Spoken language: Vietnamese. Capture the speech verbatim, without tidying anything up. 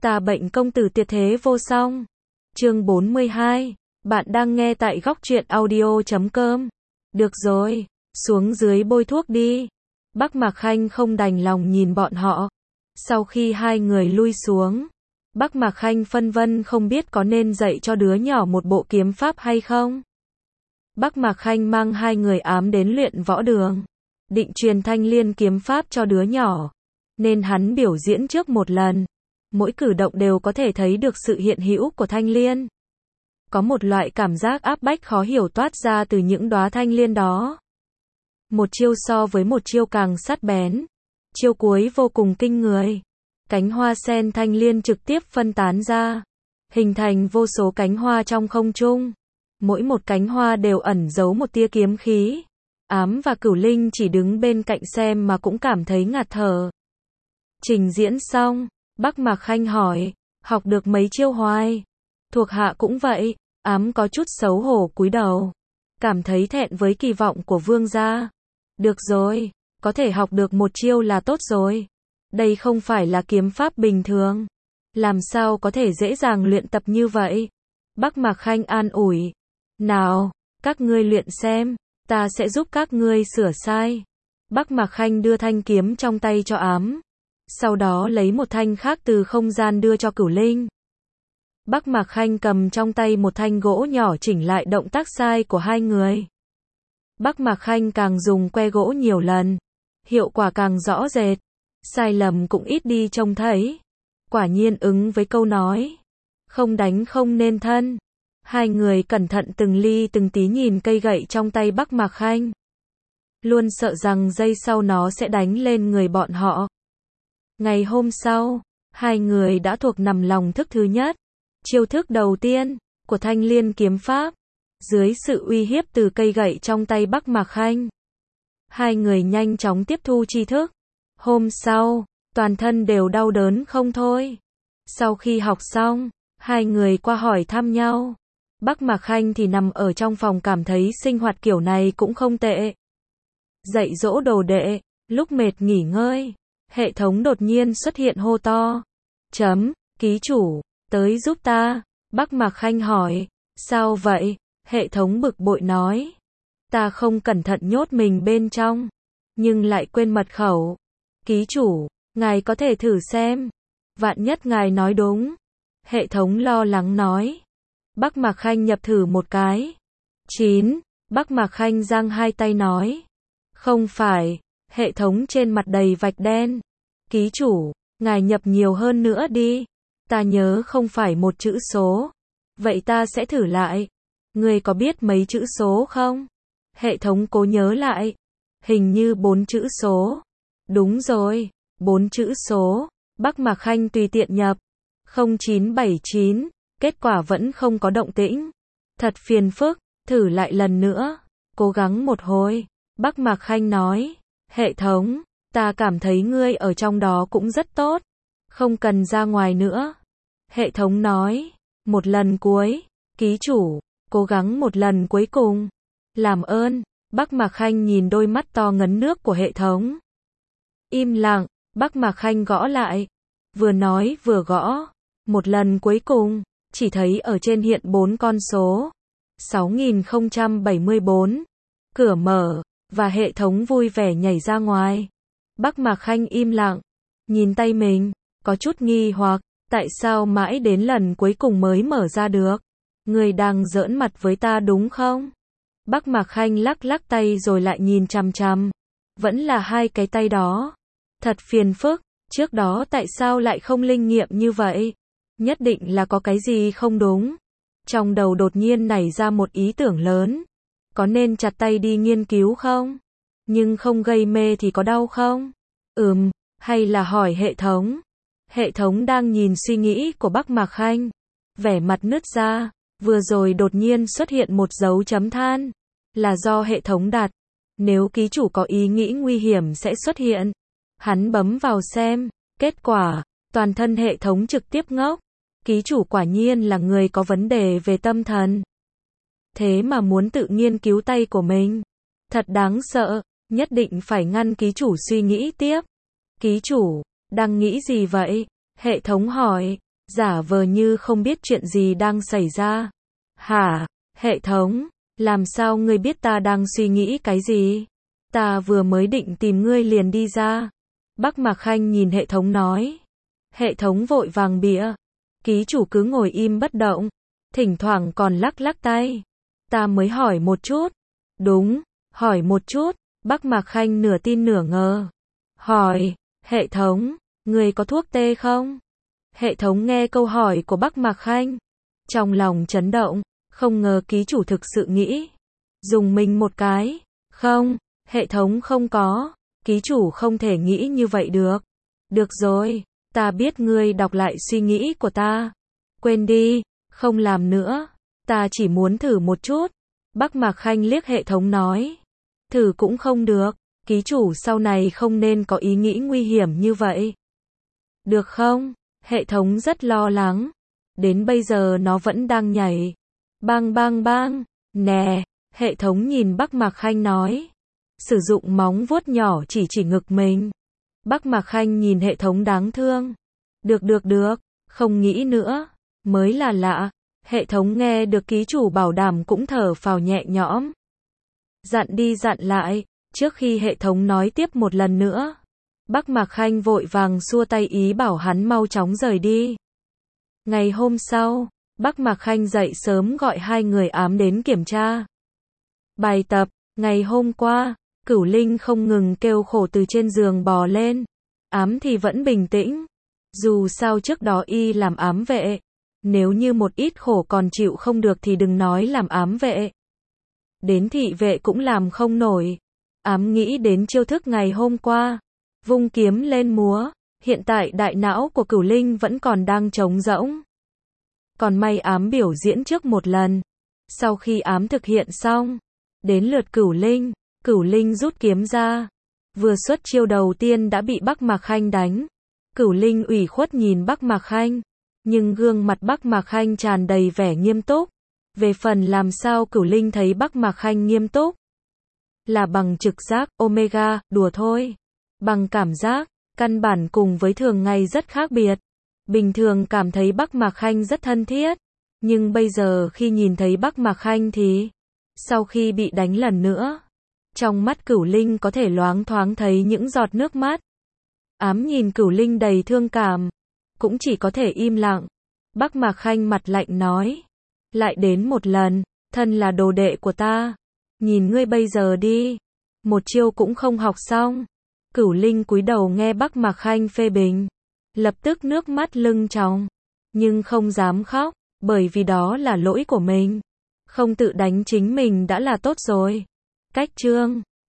Ta bệnh công tử tuyệt thế vô song. Chương bốn mươi hai. Bạn đang nghe tại góc truyện audio chấm com. Được rồi, xuống dưới bôi thuốc đi. Bắc Mạc Khanh không đành lòng nhìn bọn họ. Sau khi hai người lui xuống, Bắc Mạc Khanh phân vân không biết có nên dạy cho đứa nhỏ một bộ kiếm pháp hay không. Bắc Mạc Khanh mang hai người ám đến luyện võ đường, định truyền Thanh Liên kiếm pháp cho đứa nhỏ, nên hắn biểu diễn trước một lần. Mỗi cử động đều có thể thấy được sự hiện hữu của Thanh Liên. Có một loại cảm giác áp bách khó hiểu toát ra từ những đóa thanh liên đó. Một chiêu so với một chiêu càng sắc bén. Chiêu cuối vô cùng kinh người. Cánh hoa sen thanh liên trực tiếp phân tán ra, hình thành vô số cánh hoa trong không trung. Mỗi một cánh hoa đều ẩn giấu một tia kiếm khí. Ám và Cửu Linh chỉ đứng bên cạnh xem mà cũng cảm thấy ngạt thở. Trình diễn xong, Bắc Mạc Khanh hỏi, học được mấy chiêu hoài? Thuộc hạ cũng vậy. Ám có chút xấu hổ cúi đầu, cảm thấy thẹn với kỳ vọng của vương gia. Được rồi, có thể học được một chiêu là tốt rồi. Đây không phải là kiếm pháp bình thường. Làm sao có thể dễ dàng luyện tập như vậy? Bắc Mạc Khanh an ủi. Nào, các ngươi luyện xem, ta sẽ giúp các ngươi sửa sai. Bắc Mạc Khanh đưa thanh kiếm trong tay cho Ám. Sau đó lấy một thanh khác từ không gian đưa cho Cửu Linh. Bắc Mạc Khanh cầm trong tay một thanh gỗ nhỏ chỉnh lại động tác sai của hai người. Bắc Mạc Khanh càng dùng que gỗ nhiều lần, hiệu quả càng rõ rệt, sai lầm cũng ít đi trông thấy. Quả nhiên ứng với câu nói, không đánh không nên thân. Hai người cẩn thận từng ly từng tí nhìn cây gậy trong tay Bắc Mạc Khanh. Luôn sợ rằng giây sau nó sẽ đánh lên người bọn họ. Ngày hôm sau, hai người đã thuộc nằm lòng thức thứ nhất. Chiêu thức đầu tiên của Thanh Liên kiếm pháp, dưới sự uy hiếp từ cây gậy trong tay Bắc Mạc Khanh, hai người nhanh chóng tiếp thu tri thức. Hôm sau, toàn thân đều đau đớn không thôi. Sau khi học xong, hai người qua hỏi thăm nhau. Bắc Mạc Khanh thì nằm ở trong phòng cảm thấy sinh hoạt kiểu này cũng không tệ. Dạy dỗ đồ đệ, lúc mệt nghỉ ngơi, hệ thống đột nhiên xuất hiện hô to. Chấm, ký chủ, tới giúp ta. Bắc Mạc Khanh hỏi, sao vậy? Hệ thống bực bội nói, ta không cẩn thận nhốt mình bên trong, nhưng lại quên mật khẩu. Ký chủ, ngài có thể thử xem, vạn nhất ngài nói đúng. Hệ thống lo lắng nói. Bắc Mạc Khanh nhập thử một cái. Chín. Bắc Mạc Khanh giang hai tay nói, không phải. Hệ thống trên mặt đầy vạch đen. Ký chủ, ngài nhập nhiều hơn nữa đi. Ta nhớ không phải một chữ số. Vậy ta sẽ thử lại. Ngươi có biết mấy chữ số không? Hệ thống cố nhớ lại. Hình như bốn chữ số. Đúng rồi, bốn chữ số. Bắc Mạc Khanh tùy tiện nhập. không chín bảy chín. Kết quả vẫn không có động tĩnh. Thật phiền phức, thử lại lần nữa. Cố gắng một hồi. Bắc Mạc Khanh nói. Hệ thống, ta cảm thấy ngươi ở trong đó cũng rất tốt. Không cần ra ngoài nữa. Hệ thống nói, một lần cuối, ký chủ, cố gắng một lần cuối cùng. Làm ơn. Bắc Mạc Khanh nhìn đôi mắt to ngấn nước của hệ thống. Im lặng. Bắc Mạc Khanh gõ lại. Vừa nói vừa gõ. Một lần cuối cùng, chỉ thấy ở trên hiện bốn con số. sáu nghìn không trăm bảy mươi bốn. Cửa mở, và hệ thống vui vẻ nhảy ra ngoài. Bắc Mạc Khanh im lặng, nhìn tay mình, có chút nghi hoặc. Tại sao mãi đến lần cuối cùng mới mở ra được? Ngươi đang giỡn mặt với ta đúng không? Bắc Mạc Khanh lắc lắc tay rồi lại nhìn chằm chằm. Vẫn là hai cái tay đó. Thật phiền phức, trước đó tại sao lại không linh nghiệm như vậy? Nhất định là có cái gì không đúng. Trong đầu đột nhiên nảy ra một ý tưởng lớn. Có nên chặt tay đi nghiên cứu không? Nhưng không gây mê thì có đau không? Ừm, hay là hỏi hệ thống? Hệ thống đang nhìn suy nghĩ của Bắc Mạc Khanh. Vẻ mặt nứt ra, vừa rồi đột nhiên xuất hiện một dấu chấm than. Là do hệ thống đặt. Nếu ký chủ có ý nghĩ nguy hiểm sẽ xuất hiện. Hắn bấm vào xem. Kết quả, toàn thân hệ thống trực tiếp ngốc. Ký chủ quả nhiên là người có vấn đề về tâm thần. Thế mà muốn tự nghiên cứu tay của mình. Thật đáng sợ, nhất định phải ngăn ký chủ suy nghĩ tiếp. Ký chủ, đang nghĩ gì vậy? Hệ thống hỏi. giả vờ như không biết chuyện gì đang xảy ra. Hả? Hệ thống, làm sao ngươi biết ta đang suy nghĩ cái gì? Ta vừa mới định tìm ngươi liền đi ra. Bắc Mạc Khanh nhìn hệ thống nói. Hệ thống vội vàng bịa. Ký chủ cứ ngồi im bất động, thỉnh thoảng còn lắc lắc tay. Ta mới hỏi một chút. Đúng, hỏi một chút. Bắc Mạc Khanh nửa tin nửa ngờ. Hỏi, hệ thống, ngươi có thuốc tê không? Hệ thống nghe câu hỏi của Bắc Mạc Khanh. Trong lòng chấn động, không ngờ ký chủ thực sự nghĩ. Dùng mình một cái. Không, hệ thống không có. Ký chủ không thể nghĩ như vậy được. Được rồi, ta biết ngươi đọc lại suy nghĩ của ta. Quên đi, không làm nữa. Ta chỉ muốn thử một chút. Bắc Mạc Khanh liếc hệ thống nói. Thử cũng không được. Ký chủ sau này không nên có ý nghĩ nguy hiểm như vậy. Được không? Hệ thống rất lo lắng. Đến bây giờ nó vẫn đang nhảy. Bang bang bang. Nè, hệ thống nhìn Bắc Mạc Khanh nói. Sử dụng móng vuốt nhỏ chỉ chỉ ngực mình. Bắc Mạc Khanh nhìn hệ thống đáng thương. Được được được, không nghĩ nữa. Mới là lạ. Hệ thống nghe được ký chủ bảo đảm cũng thở phào nhẹ nhõm. Dặn đi dặn lại, trước khi hệ thống nói tiếp một lần nữa. Bắc Mạc Khanh vội vàng xua tay ý bảo hắn mau chóng rời đi. Ngày hôm sau, Bắc Mạc Khanh dậy sớm gọi hai người ám đến kiểm tra. Bài tập, ngày hôm qua, Cửu Linh không ngừng kêu khổ từ trên giường bò lên. Ám thì vẫn bình tĩnh. Dù sao trước đó y làm ám vệ. Nếu như một ít khổ còn chịu không được thì đừng nói làm ám vệ. Đến thị vệ cũng làm không nổi. Ám nghĩ đến chiêu thức ngày hôm qua. Vung kiếm lên múa. Hiện tại đại não của Cửu Linh vẫn còn đang trống rỗng. Còn may ám biểu diễn trước một lần. Sau khi ám thực hiện xong, đến lượt Cửu Linh. Cửu Linh rút kiếm ra. Vừa xuất chiêu đầu tiên đã bị Bắc Mạc Khanh đánh. Cửu Linh ủy khuất nhìn Bắc Mạc Khanh. Nhưng gương mặt Bắc Mạc Khanh tràn đầy vẻ nghiêm túc. Về phần làm sao Cửu Linh thấy Bắc Mạc Khanh nghiêm túc? Là bằng trực giác, Omega, đùa thôi. Bằng cảm giác, căn bản cùng với thường ngày rất khác biệt. Bình thường cảm thấy Bắc Mạc Khanh rất thân thiết. Nhưng bây giờ khi nhìn thấy Bắc Mạc Khanh thì... Sau khi bị đánh lần nữa, trong mắt Cửu Linh có thể loáng thoáng thấy những giọt nước mắt. Ám nhìn Cửu Linh đầy thương cảm. Cũng chỉ có thể im lặng. Bắc Mạc Khanh mặt lạnh nói. Lại đến một lần, thân là đồ đệ của ta. Nhìn ngươi bây giờ đi. Một chiêu cũng không học xong. Cửu Linh cúi đầu nghe Bắc Mạc Khanh phê bình. Lập tức nước mắt lưng tròng. Nhưng không dám khóc, bởi vì đó là lỗi của mình. Không tự đánh chính mình đã là tốt rồi. Cách chương